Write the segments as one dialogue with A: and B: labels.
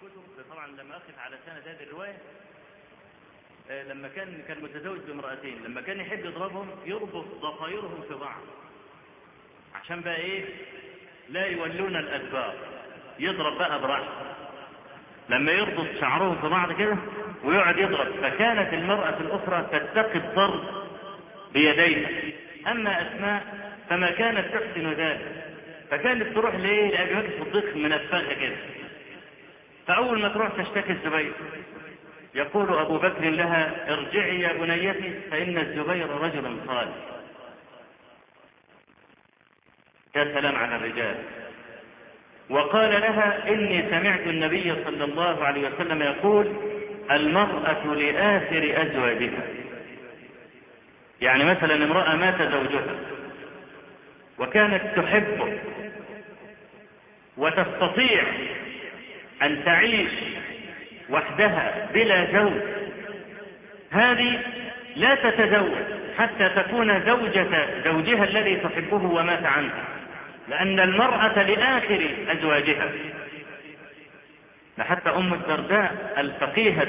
A: الكتب طبعا لما أخذ على سند هذه الرواية، لما كان متزوج بامرأتين، لما كان يحب يضربهم يربط ضفايرهم في بعض عشان بقى إيه لا يولون الأدبار، يضرب بقى براحته لما يربط شعرهم في بعض كده ويقعد يضرب. فكانت المرأة الأخرى تتقي الضرب بيديها، أما أسماء فما كانت تحسن ذلك، فكانت تروح لأبي بكر الصديق منفخة كده. فأول ما تروح تشتكي الزبير يقول أبو بكر لها ارجعي يا بنيتي فإن الزبير رجل صالح. يا سلام على الرجال. وقال لها إني سمعت النبي صلى الله عليه وسلم يقول المرأة لآثر أزواجها. يعني مثلا امرأة مات زوجها وكانت تحبه وتستطيع أن تعيش وحدها بلا زوج، هذه لا تتزوج حتى تكون زوجة زوجها الذي تحبه ومات عنها، لأن المرأة لآخر أزواجها. حتى أم الدرداء الفقيهة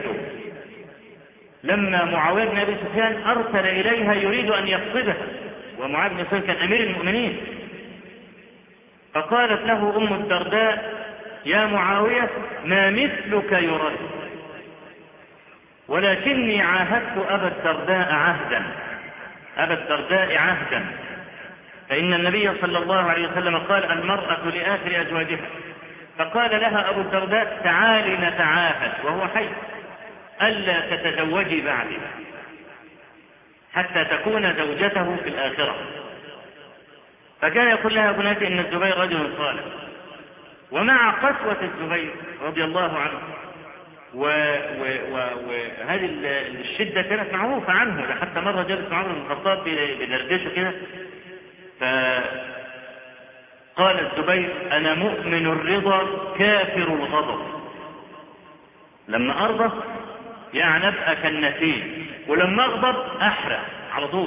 A: لما معاوية بن أبي سفيان أرسل إليها يريد أن يقصدها، ومعاوية بن سفيان كان أمير المؤمنين، فقالت له أم الدرداء يا معاوية ما مثلك يرد، ولكني عاهدت أبا الدرداء عهدا، فإن النبي صلى الله عليه وسلم قال المرأة لآخر أزواجها. فقال لها أبو الدرداء تعالي نتعاهد وهو حي ألا تتزوجي بعدي حتى تكون زوجته في الآخرة. فكان يقول لها بناتي إن الزبير رجل صالح. ومع قسوة الزبير رضي الله عنه وهذه الشدة كانت معروفة عنه، حتى مرة جلس عمر بن الخطاب بدردشه كده فقال الزبير أنا مؤمن الرضا كافر الغضب. لما أرضى يعني أبقى كالنسيم، ولما أغضب أحرق على طول.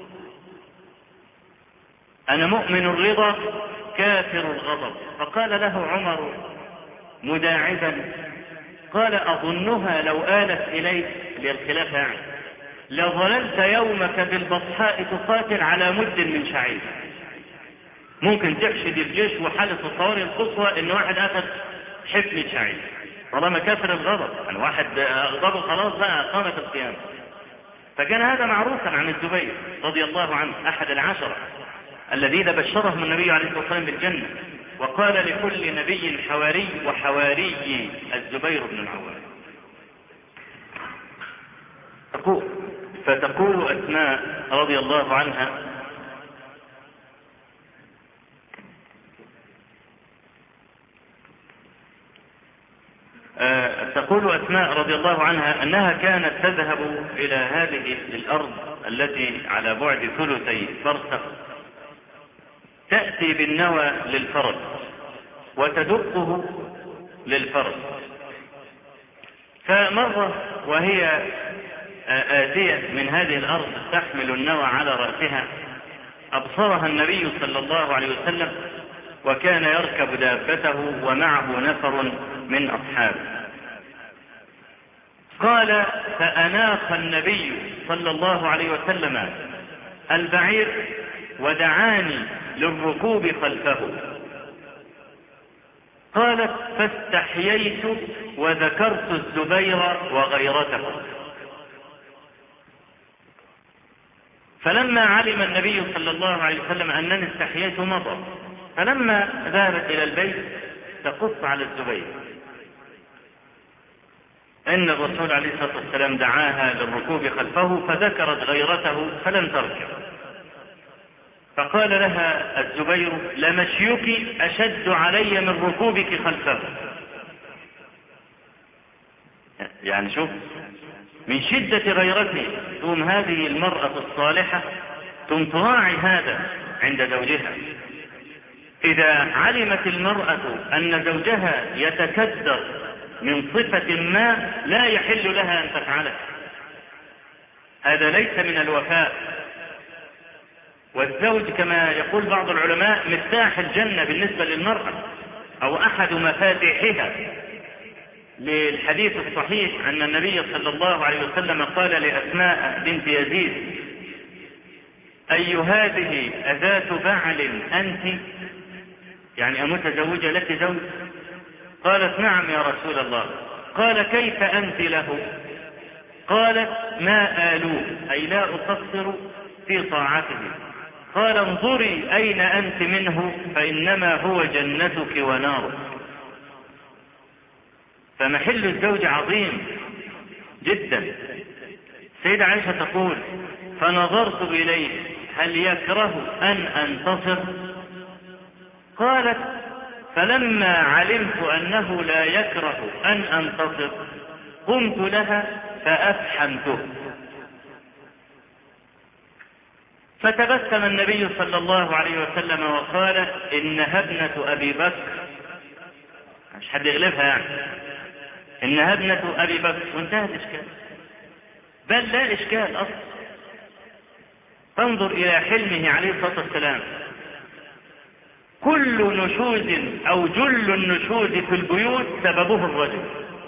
A: أنا مؤمن الرضا كافر الغضب. فقال له عمر مداعبا قال أظنها لو آلت إليك للخلافة يعني لظللت يومك بالبطحاء تقاتل على مد من شعير. ممكن تحشد الجيش وحالة الطوارئ القصوى إن واحد أخذ حفنة شعير طالما كافر الغضب، يعني واحد أغضبه خلاص بقى قامت القيامة. فكان هذا معروفا عن الزبير رضي الله عنه، أحد العشرة الذين بشرهم النبي عليه الصلاة والسلام بالجنة، وقال لكل نبي حواري وحواري الزبير بن العوام. فتقول أسماء رضي الله عنها رضي الله عنها أنها كانت تذهب إلى هذه الأرض التي على بعد ثلثي فرسخ، تأتي بالنوى للفرس وتدقه للفرس. فمرة وهي آتية من هذه الأرض تحمل النوى على رأسها أبصرها النبي صلى الله عليه وسلم، وكان يركب دابته ومعه نفر من أصحابه. قال فأناخ النبي صلى الله عليه وسلم البعير ودعاني للركوب خلفه. قالت فاستحييت وذكرت الزبير وغيرته. فلما علم النبي صلى الله عليه وسلم أنني استحييت مضى، فلما ذهبت إلى البيت تقص على الزبير إن الرسول عليه الصلاة والسلام دعاها للركوب خلفه فذكرت غيرته فلم تركب. فقال لها الزبير لمشيك أشد علي من ركوبك خلفه. يعني شوف من شدة غيرته ثم هذه المرأة الصالحة ثم تراعي هذا عند زوجها. إذا علمت المرأة أن زوجها يتكدر من صفة ما لا يحل لها أن تفعله، هذا ليس من الوفاء. والزوج كما يقول بعض العلماء مفتاح الجنة بالنسبة للمرأة أو أحد مفاتيحها، للحديث الصحيح أن النبي صلى الله عليه وسلم قال لأسماء بنت يزيد: أي هذه أذات بعل أنت؟ يعني أمتزوجة لك زوج؟ قالت: نعم يا رسول الله. قال: كيف أنت له؟ قالت: ما آلوه، أي لا أقصر في طاعته. قال: انظري أين أنت منه، فإنما هو جنتك ونارك. فمحل الزوج عظيم جدا. سيدة عائشة تقول: فنظرت إليه هل يكره أن أنتصر؟ قالت: فلما علمت أنه لا يكره أن أنتصر قمت لها فأفحمته. فتبسم النبي صلى الله عليه وسلم وقال: إنها ابنة أبي بكر. مش حد يغلبها يعني. إنها ابنة أبي بكر، وانتهى الإشكال. بل لا إشكال أصلا. فانظر إلى حلمه عليه الصلاة والسلام. كل نشوز أو جل النشوز في البيوت سببه الرجل،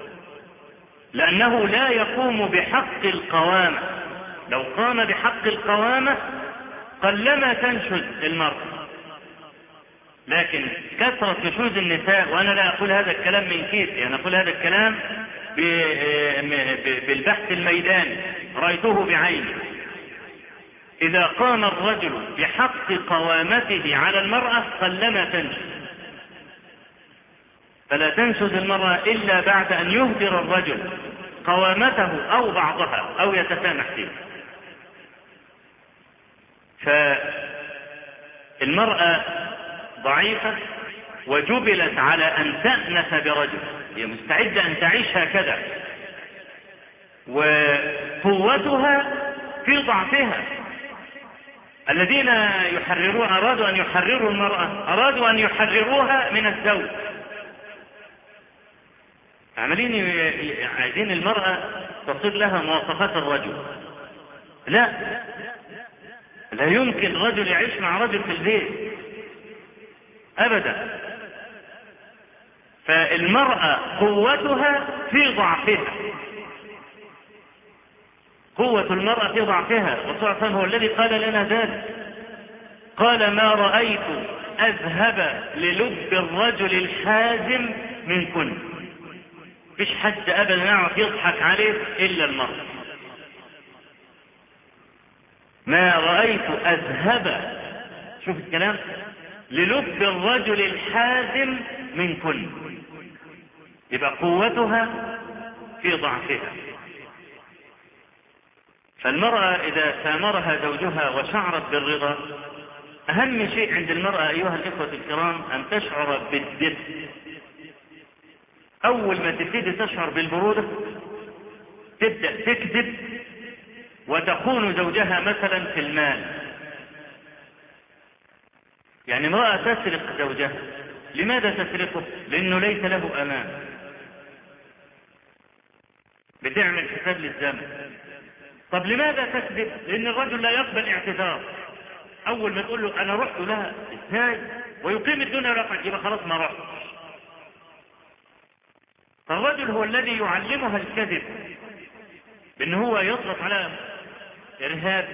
A: لأنه لا يقوم بحق القوامة. لو قام بحق القوامة قلما تنشز المرأة. لكن كثرة نشوز النساء، وأنا لا أقول هذا الكلام من كيسي، أنا أقول هذا الكلام بالبحث الميداني، رأيته بعيني. إذا قام الرجل بحق قوامته على المرأة قلما تنشز. فلا تنشز المرأة إلا بعد أن يهدر الرجل قوامته أو بعضها أو يتسامح فيه. فالمرأة ضعيفة وجبلت على أن تأنس برجل، هي مستعدة أن تعيش هكذا، وقوتها في ضعفها. الذين أرادوا أن يحرروا المرأة أرادوا أن يحرروها من الزوج. عايزين المرأة تصير لها مواصفات الرجل. لا يمكن رجل يعيش مع رجل في البيت أبدا. فالمرأة قوتها في ضعفها، قوة المرأة في ضعفها. والرسول هو الذي قال لنا ذلك. قال: ما رأيت أذهب للب الرجل الحازم منكن. فيش حد أبدا يعرف يضحك عليه إلا المرأة. ما رأيت أذهب، شوف الكلام، للب الرجل الحازم منكن. يبقى قوتها في ضعفها. فالمرأة إذا سامرها زوجها وشعرت بالرضا، أهم شيء عند المرأة أيها الإخوة الكرام أن تشعر بالدفء. أول ما تبتدي تشعر بالبرودة تبدأ تكذب وتخون زوجها مثلا في المال. يعني امرأة تسرق زوجها. لماذا تسرقه؟ لأنه ليس له أمان. بتعمل حساب للزمن. طب لماذا تكذب؟ لأن الرجل لا يقبل اعتذار. أول ما تقول له أنا رحت لها إزاي ويقيم الدنيا رقم، يبقى خلاص ما رحت. فالرجل هو الذي يعلمها الكذب، بأن هو يطلق على إرهاب.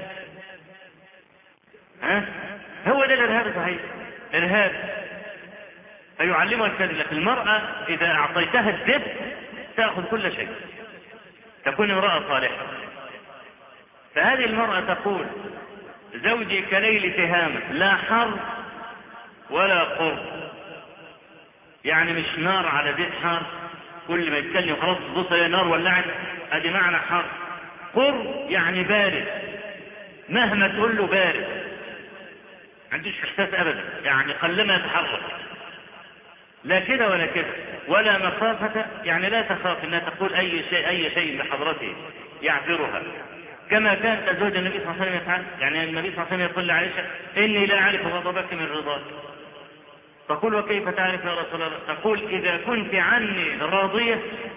A: هو ده الإرهاب صحيح، إرهاب. فيعلمها الكذب. لكن المرأة إذا أعطيتها الذب تأخذ كل شيء، تكون امرأة صالحة. فهذه المرأة تقول: زوجي كليل تهامة، لا حر ولا قرب. يعني مش نار على زيت حار، كل ما يتكلم خلاص تبص يا نار ولعت، ادي معنى حر. قرب يعني بارد، مهما تقول له بارد، ما عندوش احساس ابدا، يعني قلما يتحرك. لا كده ولا كده، ولا مخافة، يعني لا تخاف انها تقول اي شيء بحضرته يعذرها، كما كانت أزواج النبي صلى الله عليه وسلم يفعل. يعني النبي صلى الله عليه وسلم يقول لعائشة: إني لا أعرف غضبك من رضاك. تقول: وكيف تعرف يا رسول الله؟ تقول: إذا كنت عني راضية.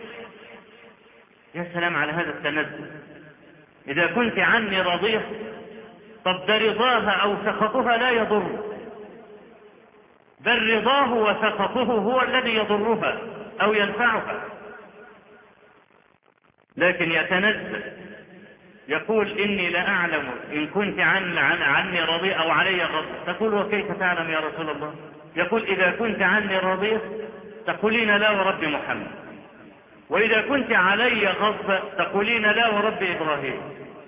A: يا سلام على هذا التنزل. إذا كنت عني راضية، طب ده رضاها أو سخطها لا يضر، بل رضاه وسخطه هو الذي يضرها أو ينفعها. لكن يتنزل يقول إني لا أعلم إن كنت عني راضية أو علي غضب. تقول وكيف تعلم يا رسول الله؟ يقول إذا كنت عني راضية تقولين لا ورب محمد، وإذا كنت علي غضب تقولين لا ورب إبراهيم.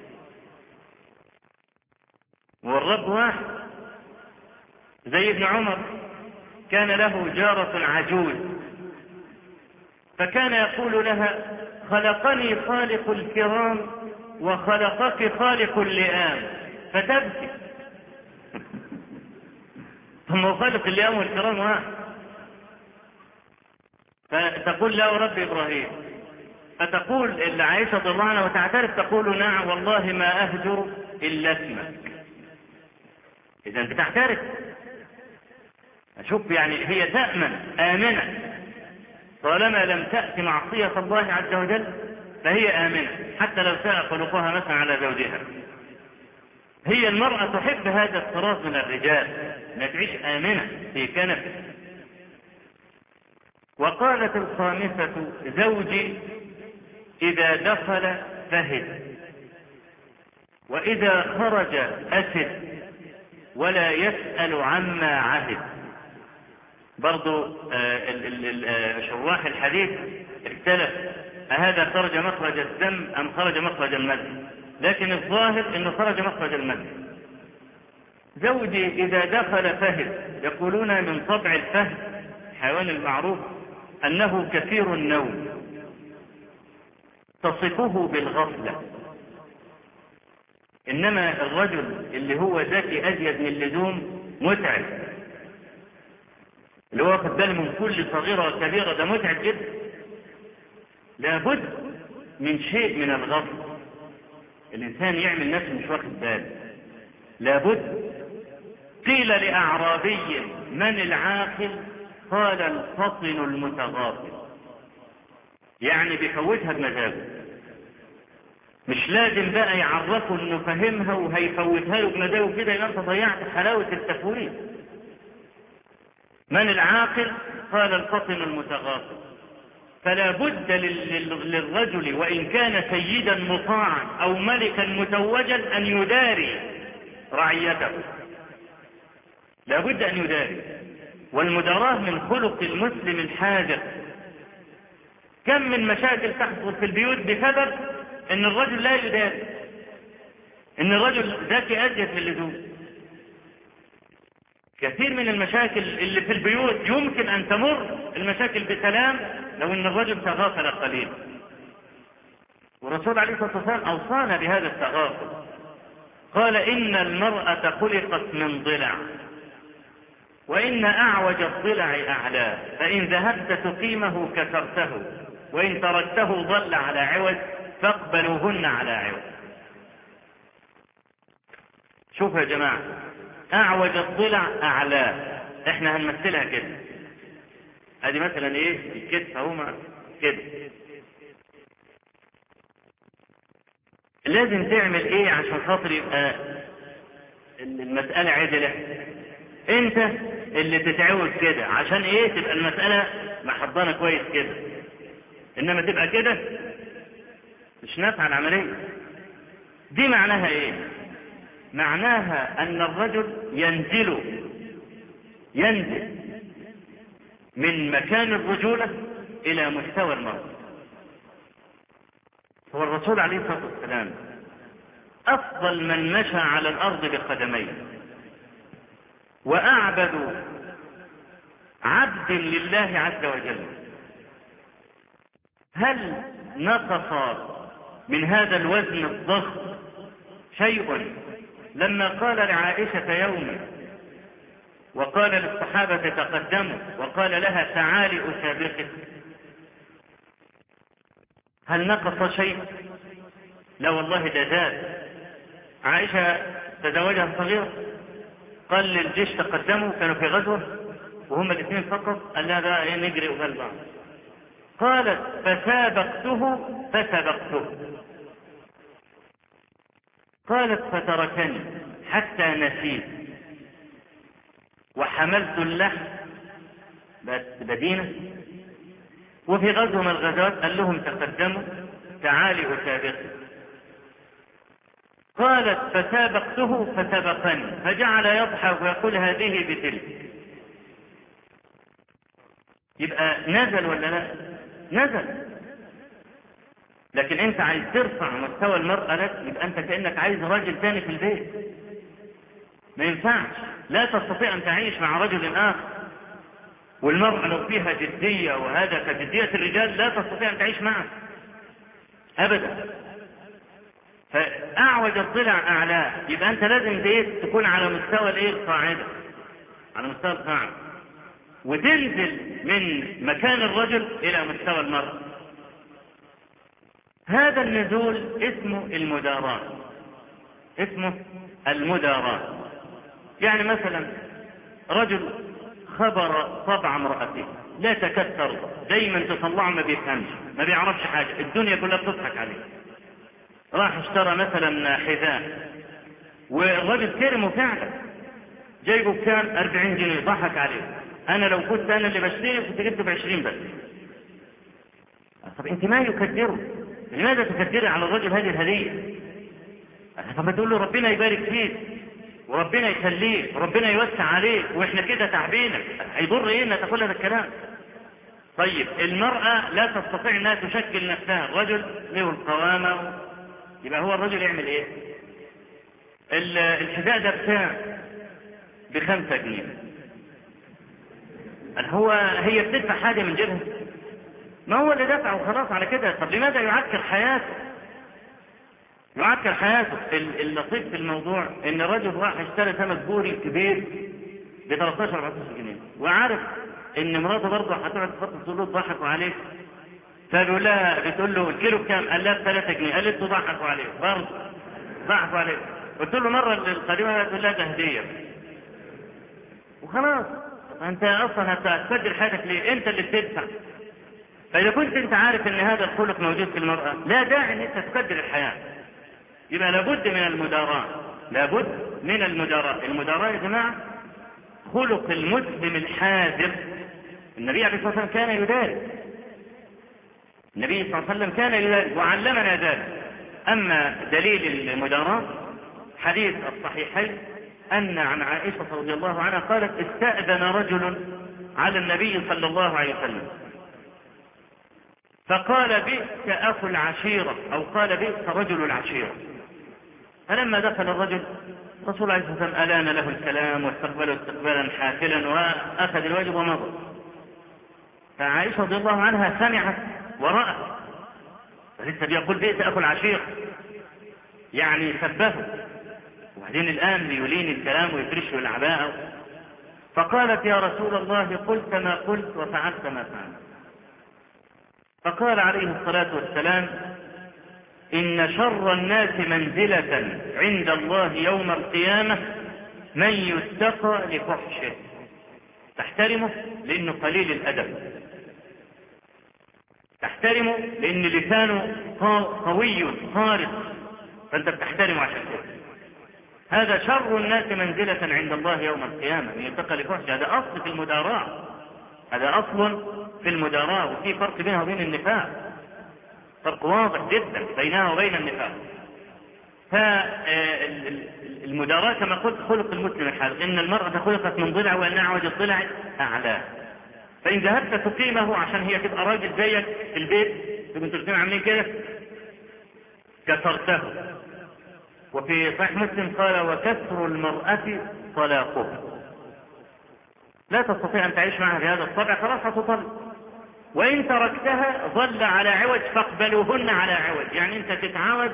A: والرب واحد. زي ابن عمر كان له جارة عجوز، فكان يقول لها خلقني خالق الكرام وخلقك خالق اللئام، فتبكي. ثم خالق اللئام والكرام واحد. فتقول لا ورب إبراهيم، فتقول عائشة رضي الله عنها وتعترف تقول نعم والله ما أهجر إلا اسمك. إذا أنت تعترف. أشوف يعني هي تأمن آمنة طالما لم تأتي معصية الله عز وجل، فهي آمنة حتى لو ساء خلقها مثلا على زوجها. هي المرأة تحب هذا الطراز من الرجال، لا تعيش آمنة في كنف. وقالت الخامسة زوجي إذا دخل فهد وإذا خرج أسد ولا يسأل عما عهد. برضو شراح الحديث اختلف أهذا خرج مخرج الدم أم خرج مخرج المد، لكن الظاهر أنه خرج مخرج المد. زوجي إذا دخل فهد، يقولون من طبع الفهد الحيوان المعروف أنه كثير النوم، تصفه بالغفلة. إنما الرجل اللي هو ذكي أزيد من اللزوم متعب، اللي هو واخد باله من كل صغيرة وكبيرة، ده متعب جدا. لابد من شيء من الغفل، الإنسان يعمل نفسه مش واخد باله. لابد. قيل لأعرابي من العاقل؟ قال الفطن المتغافل. يعني بيفوتها بمزاجه، مش لازم بقى يعرفه انه فهمها وهيفوتها له بمزاجه كده، يبقى انت ضيعت حلاوة التفويت. من العاقل؟ قال الفطن المتغافل. فلا بد للرجل وإن كان سيدا مطاعا أو ملكا متوجا أن يداري رعيته، لا بد أن يداري. والمداراة من خلق المسلم الحاذق. كم من مشاكل تحصل في البيوت بسبب ان الرجل لا يداري، ان الرجل ذكي أزيد من اللزوم. كثير من المشاكل اللي في البيوت يمكن أن تمر المشاكل بسلام لو ان الرجل تغافل قليلا. والرسول عليه الصلاة والسلام أوصانا بهذا التغافل، قال إن المرأة خلقت من ضلع وإن أعوج الضلع أعلاه، فإن ذهبت تقيمه كسرته وإن تركته ضل على عوج فاقبلوهن على عوج. شوف يا جماعة، أعوج الضلع أعلاه، احنا هنمثلها كده. ادي مثلا ايه الكتف اهو كده. لازم تعمل ايه عشان خاطر يبقى المسألة عدلة؟ انت اللي تتعود كده. عشان ايه؟ تبقى المسألة محضنة كويس كده. انما تبقى كده مش نافعة العملية. دي معناها ايه؟ معناها ان الرجل ينزل من مكان الرجولة الى مستوى المرأة. هو الرسول عليه الصلاة والسلام افضل من مشى على الارض بقدميه، واعبد عبد لله عز وجل. هل نقص من هذا الوزن الضخم شيء لما قال لعائشة يوما وقال للصحابة تقدموا وقال لها تعالي أسابقك؟ هل نقص شيء؟ لا والله ده زاد. عائشة تزوجها صغيرة، قال للجيش تقدموا، كانوا في غزوة وهم الاثنين فقط، قال لها بقى نجري قبال بعض. قالت فسابقته قالت فتركني حتى نسيت وحملت اللحم بدينة. وفي غزوة من الغزوات قال لهم تقدموا تعالي أسابقك. قالت فسابقته فسبقني، فجعل يضحك ويقول هذه بتلك. يبقى نزل ولا لا؟ نزل. لكن انت عايز ترفع مستوى المرأة لك، يبقى انت كأنك عايز راجل تاني في البيت. ما ينفعش، لا تستطيع ان تعيش مع رجل اخر. والمرأة لو فيها جدية وهذا كجدية الرجال لا تستطيع ان تعيش معه ابدا. فاعوج الضلع اعلاه، يبقى انت لازم تكون على مستوى القاعدة، على مستوى القاعدة، وتنزل من مكان الرجل الى مستوى المرأة. هذا النزول اسمه المداراة، اسمه المداراة. يعني مثلا رجل خبر طبع امرأته لا تكاد ترضى، دايما تطلعه ما بيفهمش، ما بيعرفش حاجة، الدنيا كلها بتضحك عليه. راح اشترى مثلا حذاء والراجل كرمه فعلا، جايبه بكام؟ 40 جنيه، ضحك عليه. انا لو كنت انا اللي بشتري كنت جبته ب20 بس. طب انت ما يكدره؟ لماذا تكدري على الرجل هذه الهدية؟ طب ما تقول له ربنا يبارك فيك وربنا يخليك وربنا يوسع عليك واحنا كده تعبينك، هيضر ايه انك تقول هذا الكلام؟ طيب المرأة لا تستطيع انها تشكل نفسها، الرجل له القوامة، يبقى هو الرجل يعمل ايه؟ الحذاء ده بكام؟ ب5 جنيه. هي بتدفع حاجة من جيبها؟ ما هو اللي دفع وخلاص على كده. طب لماذا يعكر حياته؟ يعكر حياته. اللطيف في الموضوع ان الرجل راح اشترى سمك بوري كبير ب 13-14 جنيه، وعارف ان مراته برضه هتقعد تفضل تقول له ضحكوا عليك، فبيقول لها، بتقول له الكيلو بكام؟ قال لها ب3 جنيه. قالت له ضحكوا عليك برضه، ضحكوا عليك. قلت له مره القديمه تقول لها ده هديه وخلاص. انت اصلا هتسجل حياتك ليه؟ انت اللي بتدفع. فاذا كنت انت عارف ان هذا الخلق موجود في المراه، لا داعي ان انت تقدر الحياه. يبقى لابد من المداراة، لابد من المداراة. المداراة يا جماعة خلق المسلم الحاذر. النبي عليه الصلاة والسلام كان يداري، النبي صلى الله عليه وسلم كان يداري وعلمنا ذلك. أما دليل المداراة حديث الصحيحين أن عن عائشة رضي الله عنها قالت استأذن رجل على النبي صلى الله عليه وسلم فقال بئس أخو العشيرة، أو قال بئس رجل العشيرة. فلما دخل الرجل رسول الله صلى الله عليه وسلم ألان له الكلام واستقبله استقبالا حافلا وأخذ الواجب ومضى. فعائشة رضي الله عنها سمعت ورأت، فلسه بيقول بئس أخو العشيرة، يعني سبه، وبعدين الآن بيلين الكلام ويفرش له العباءة. فقالت يا رسول الله قلت ما قلت وفعلت ما فعلت. فقال عليه الصلاة والسلام إن شر الناس منزلة عند الله يوم القيامة من يتقى لفحشه. تحترمه لأنه قليل الأدب، تحترمه لأن لسانه قوي خارج، فأنت بتحترمه عشان كده. هذا شر الناس منزلة عند الله يوم القيامة من يتقى لفحشه. هذا أصل في المداراة، هذا أصل في المداراة. وفي فرق بينها وبين النفاق، فرق واضح جدا بينها وبين النفاق. فالمداراة كما قلت خلق المسلم الحاذر، إن المرأة خلقت من ضلع وأن أعوج الضلع أعلاه. فإن ذهبت تقيمه عشان هي تبقى راجل زيك في البيت، تبقى تلتين عاملين كده، كسرته. وفي صحيح مسلم قال وكسر المرأة طلاقها. لا تستطيع أن تعيش معها بهذا الطبع، خلاص هتطلق. وإن تركتها ظل على عوج فاقبلوهن على عوج، يعني أنت تتعود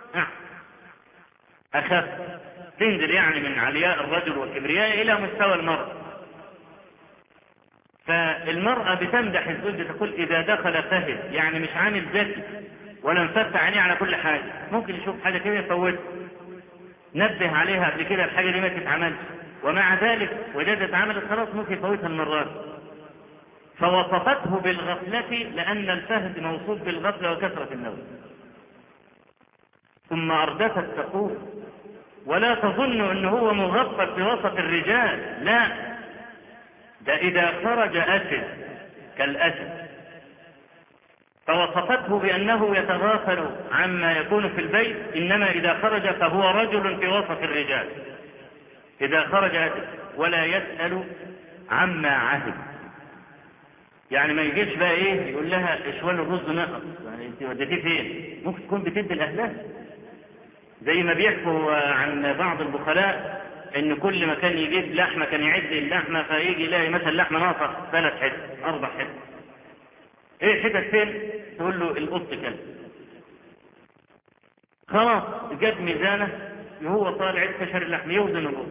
A: أخف، تنزل يعني من علياء الرجل والكبرياء إلى مستوى المرأة. فالمرأة بتمدح الزوج، تقول إذا دخل فهد، يعني مش عامل ذكي ولا مفتح عينيه على كل حاجة، ممكن يشوف حاجة كده يفوتها، نبه عليها قبل كده الحاجة دي ما تتعملش، ومع ذلك وجدت عملت خلاص ممكن يفوتها المرات. فوصفته بالغفلة لأن الفهد موصوف بالغفلة وكثرة النوم. ثم أردفت تقول ولا تظن أنه هو مغفل في وسط الرجال، لا، ده إذا خرج أسد كالأسد. فوصفته بأنه يتغافل عما يكون في البيت، إنما إذا خرج فهو رجل في وسط الرجال، إذا خرج ولا يسأل عما عهد. يعني ما يجيش بقى ايه يقول لها اشوال الرز نقص، يعني انت وديتيه فين؟ ممكن تكون بتدي الاهلها، زي ما بيحكوا عن بعض البخلاء ان كل ما كان يجيب لحمه كان يعد اللحمه، فيجي يلاقي مثلا لحمه ناقصه 3 حتت 4 حتت. ايه حتت فين؟ تقول له القط كلب. خلاص جاب ميزانه وهو طالع يكشر اللحم يوزن القط،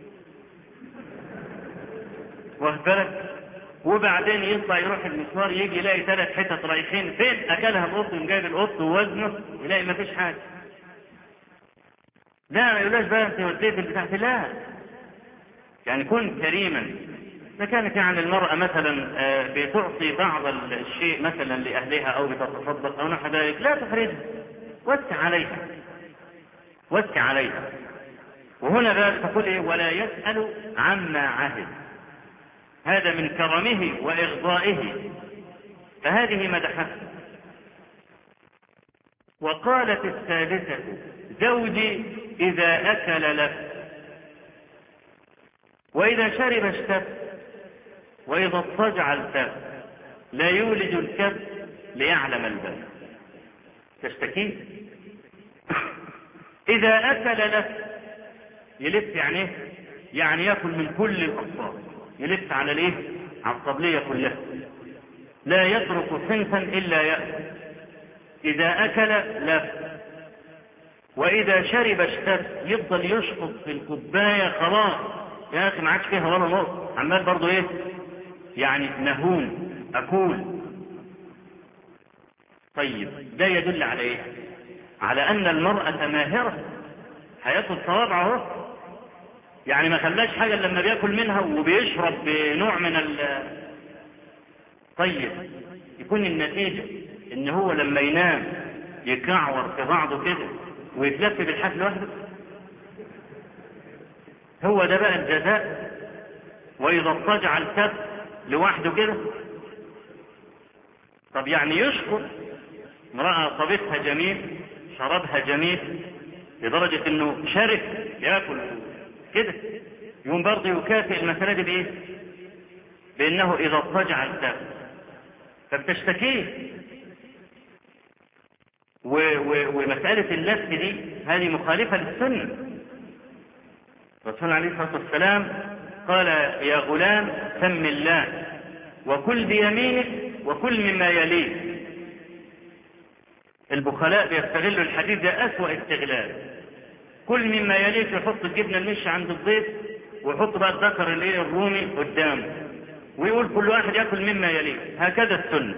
A: واخد بالك؟ وبعدين يطلع يروح المشوار يجي يلاقي 3 حتت رايحين فين؟ اكلها القط وجايب القط ووزنه يلاقي ما فيش حاجه. لا ما يقولهاش بقى انت وديت البتاع، لا يعني كن كريما. اذا كانت يعني المرأة مثلا بتعطي بعض الشيء مثلا لأهلها أو بتتصدق أو نحو ذلك لا تحرجها، وسع عليها وسع عليها. وهنا بقى تقول ايه؟ ولا يسأل عما عهد، هذا من كرمه وإغضائه، فهذه مدحته. وقالت الثالثة زوجي إذا أكل لف، وإذا شرب اشتف، وإذا اضطجع التف، لا يولج الكف ليعلم الباب. تشتكي إذا أكل لف، يلف يعني ايه؟ يعني يأكل من كل الأصفار، يلف على الايه؟ على الطبلية كلها، لا يترك صنفا إلا يأكل. إذا أكل لف، وإذا شرب اشتف، يفضل يشخص في الكوباية خلاص يا أخي ما عادش فيها ولا نقط، عمال برضو ايه؟ يعني نهون أكول. طيب ده يدل على ايه؟ على أن المرأة ماهرة، هياكل صوابعه، يعني ما خلاش حاجة لما بياكل منها وبيشرب بنوع من طيب يكون النتيجة ان هو لما ينام يكعور في بعضه كده ويتلف بالحاف لوحده. هو ده بقى الجزاء. واذا اضطجع الكف لوحده كده. طب يعني يشكر امرأة طبيخها جميل، شربها جميل لدرجة انه شرف ياكل كده، يقوم برضه يكافئ المسألة دي بايه؟ بانه اذا اضطجع الكف. فبتشتكيه. ومسألة اللف دي هذه مخالفة للسنة. الرسول عليه الصلاة والسلام قال يا غلام سم الله وكل بيمينك وكل مما يليك. البخلاء بيستغلوا الحديث ده أسوأ استغلال. كل مما يليك، يحط الجبنة المش عند الضيف ويحط بقى الذكر الرومي قدامه ويقول كل واحد يأكل مما يليه. هكذا السنة.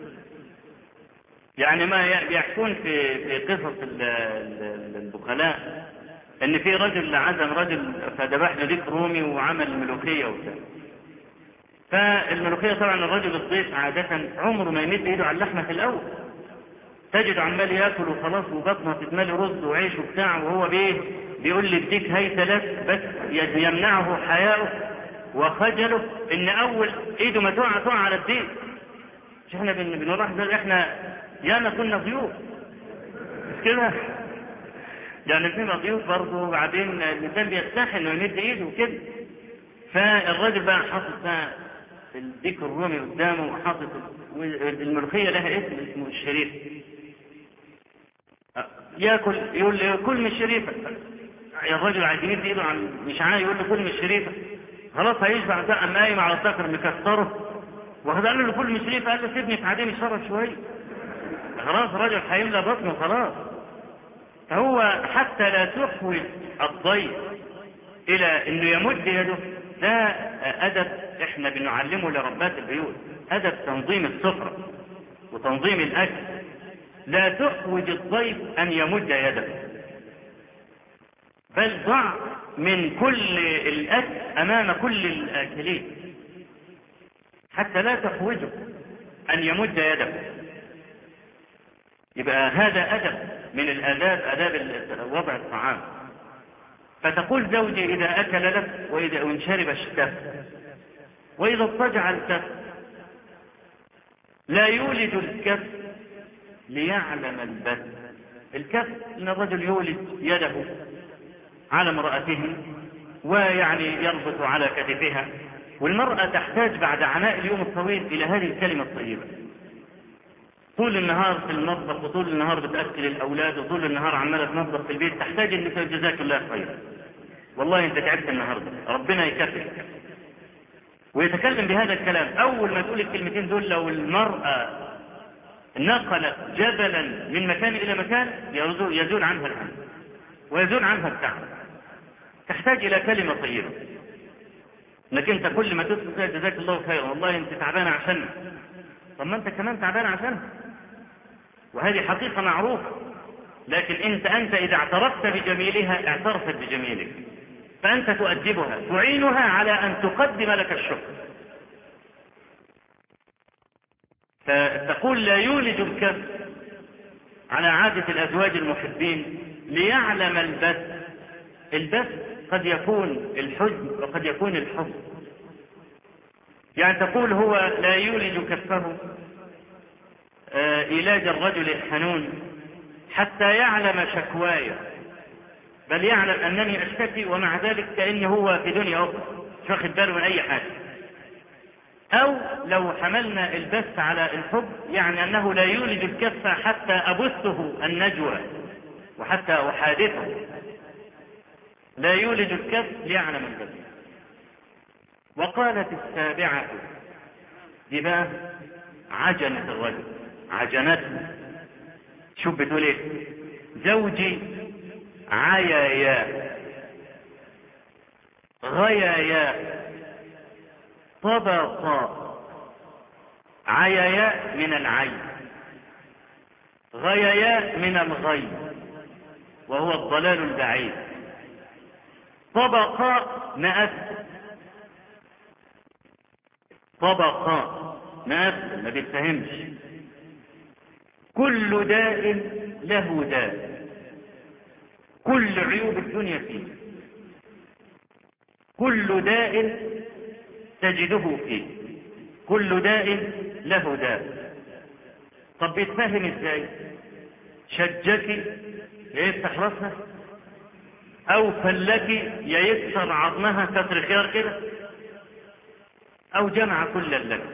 A: يعني ما يحكون في قصص البخلاء ان في رجل عزم رجل فذبح له ديك رومي وعمل ملوخية وبتاع. فالملوخية طبعا الرجل الضيف عادة عمره ما يمد ايده على اللحمة في الاول، تجد عمال ياكل وخلاص وبطنه تتملي رز وعيش وبتاع، وهو بيقول لي اديك هيت لك، بس يمنعه حياؤه وخجله ان اول ايده ما تقع على الدين. مش احنا بنلاحظ احنا يانا كنا ضيوف مش كده؟ يعني فينا ضيوف برضه، وبعدين الانسان بيستحي انه يمد ايده وكده. فالراجل بقى حاطط بقى الديك الرومي قدامه وحاطط الملوخيه لها اسمه الشريف. ياكل يقول له كل من الشريفه. يا الراجل عايز يمد ايده مش عايز يقول له كل من الشريفه. خلاص هيشبع بقى قايم على الذكر مكسره واخد قال له كل من الشريفه. قال له سيبني في عديم الشرف شويه. خلاص الراجل هيملى بطنه خلاص. فهو حتى لا تحوج الضيف الى انه يمد يده، ده ادب احنا بنعلمه لربات البيوت، ادب تنظيم السفره وتنظيم الاكل. لا تحوج الضيف ان يمد يده، بل ضع من كل الاكل امام كل الاكلين حتى لا تحوجه ان يمد يده. يبقى هذا ادب من الاداب، اداب وضع الطعام. فتقول زوجي اذا اكل لك واذا شرب اشتف واذا اضطجع الكف، لا يولد الكف ليعلم البث. الكف ان الرجل يولد يده على امرأته ويعني يربط على كتفها، والمرأة تحتاج بعد عناء اليوم الطويل الى هذه الكلمة الطيبة. طول النهار في المطبخ وطول النهار بتأكل الاولاد وطول النهار عمالة تنظف في البيت، تحتاج انك جزاك الله خيرا، والله انت تعبت النهارده، ربنا يكفيك. ويتكلم بهذا الكلام. اول ما تقول الكلمتين دول لو المرأة نقلت جبلا من مكان الى مكان يزول عنها الهم ويزول عنها التعب. تحتاج الى كلمة طيبة. لكن انت كل ما تسمع جزاك الله خيرا، والله انت تعبانة عشاننا، طب ما انت كمان تعبانة عشانها، وهذه حقيقة معروفة. لكن انت اذا اعترفت بجميلها اعترفت بجميلك، فانت تؤدبها تعينها على ان تقدم لك الشكر. فتقول لا يولج الكف على عادة الازواج المحبين ليعلم البث. البث قد يكون الحزن وقد يكون الحب. يعني تقول هو لا يولج كفه إيلاج الرجل الحنون حتى يعلم شكواي، بل يعلم أنني أشتكي ومع ذلك كأني هو في دنيا أخرى مش واخد باله من أي حاجة. أو لو حملنا البث على الحب يعني أنه لا يولج الكف حتى أبثه النجوى وحتى أحادثه. لا يولج الكف ليعلم البث. وقالت السابعة، دي بقى عجنت الرجل، عجنته. شوف بتقول ايه؟ زوجي عيايا غيايا طبقا. عيايا من العين، غيايا من الغي وهو الضلال البعيد. طبقا مأثل، طبقا مأثل ما بيتفهمش. كل داء له داء، كل عيوب الدنيا فيه، كل داء تجده فيه، كل داء له داء. طب بيتفهم ازاي؟ شجك يا يفتح راسها، او فلك يا يكسر عظمها كسر خيار كده، او جمع كل لك.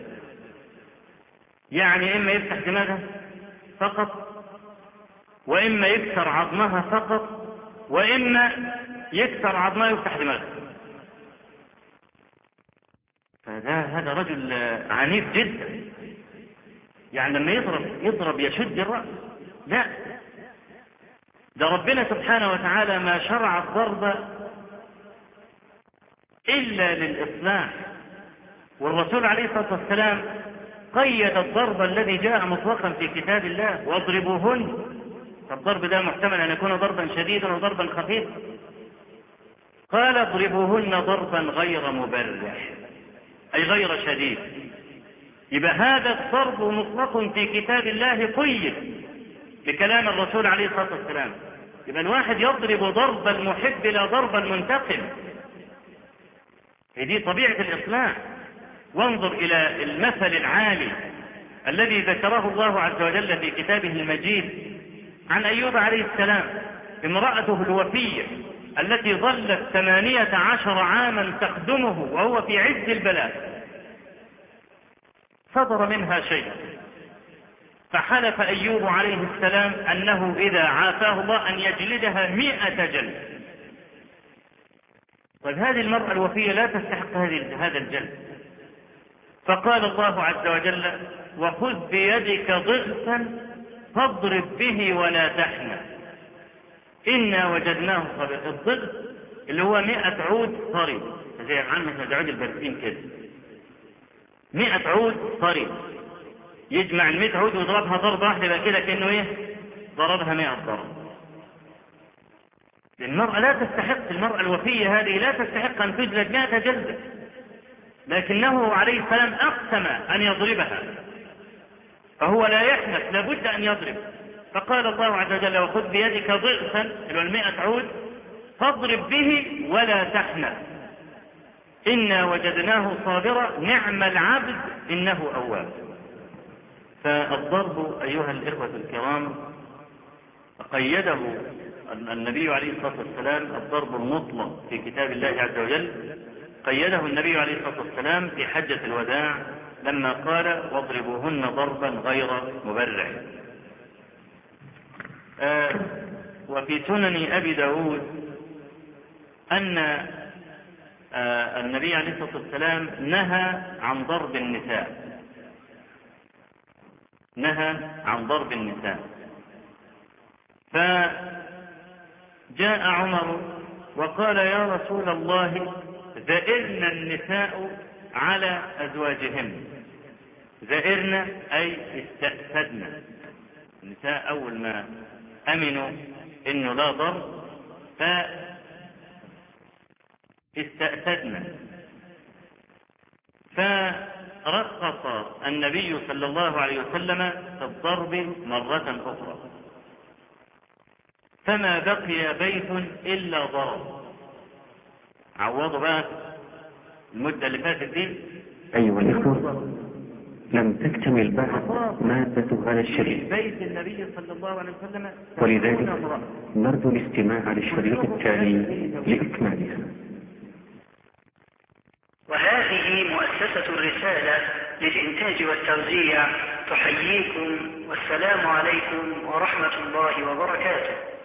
A: يعني اما يفتح دماغها فقط، واما يكسر عظمها فقط، واما يكسر عظمها ويفتح دماغها. هذا رجل عنيف جدا. يعني لما يضرب يشد الرأس، لا، ده ربنا سبحانه وتعالى ما شرع الضرب إلا للإصلاح. والرسول عليه الصلاة والسلام قيد الضرب الذي جاء مطلقا في كتاب الله: واضربوهن. الضرب ده محتمل أن يكون ضربا شديدا وضربا خفيفا. قال: اضربوهن ضربا غير مبرح، أي غير شديد. يبقى هذا الضرب مطلق في كتاب الله قيد بكلام الرسول عليه الصلاة والسلام. يبقى الواحد يضرب ضرب المحب لا ضرب المنتقم. هذه طبيعة الإصلاح. وانظر إلى المثل العالي الذي ذكره الله عز وجل في كتابه المجيد عن أيوب عليه السلام، امرأته الوفية التي ظلت 18 عاما تخدمه وهو في عز البلاء. صدر منها شيء فحلف أيوب عليه السلام أنه إذا عافاه الله أن يجلدها 100 جلد. طيب هذه المرأة الوفية لا تستحق هذا الجلد. فقال الله عز وجل: وخذ بيدك ضغثا فاضرب به ولا تحنث إنا وجدناه صابرا. الضغث اللي هو 100 عود طري، زي عامة عود البرسيم كده، 100 عود طري. يجمع 100 عود ويضربها ضربة واحدة يبقى كده كأنه ايه؟ ضربها 100 ضرب. المرأة لا تستحق، المرأة الوفية هذه لا تستحق أن تجلد 100 جلدة، لكنه عليه السلام أقسم أن يضربها، فهو لا يحنث، لابد أن يضرب. فقال الله عز وجل: وخذ بيدك ضغثا اللي هو 100 عود فاضرب به ولا تحنث إنا وجدناه صابرا نعم العبد إنه أواب. فالضرب أيها الإخوة الكرام قيده النبي عليه الصلاة والسلام، الضرب المطلق في كتاب الله عز وجل قيده النبي عليه الصلاة والسلام في حجة الوداع لما قال واضربوهن ضربا غير مبرح. وفي سنن أبي داود أن النبي عليه الصلاة والسلام نهى عن ضرب النساء، نهى عن ضرب النساء. فجاء عمر وقال يا رسول الله ذئرن النساء على أزواجهن. ذئرن أي استأسدن، النساء أول ما أمنوا إنه لا ضرب فاستأسدن، فرخص النبي صلى الله عليه وسلم في الضرب مرة أخرى، فما بقي بيت إلا ضرب. عوضوا بقى المدة اللي فاتت دي.
B: أيها الإخوة، لم تكتمل بعد مادة هذا الشريط،
A: بيت النبي صلى الله عليه وسلم،
B: ولذلك نرجو الاستماع للشريط التالي لإكمالها.
C: وهذه مؤسسة الرسالة للإنتاج والتوزيع تحييكم، والسلام عليكم ورحمة الله وبركاته.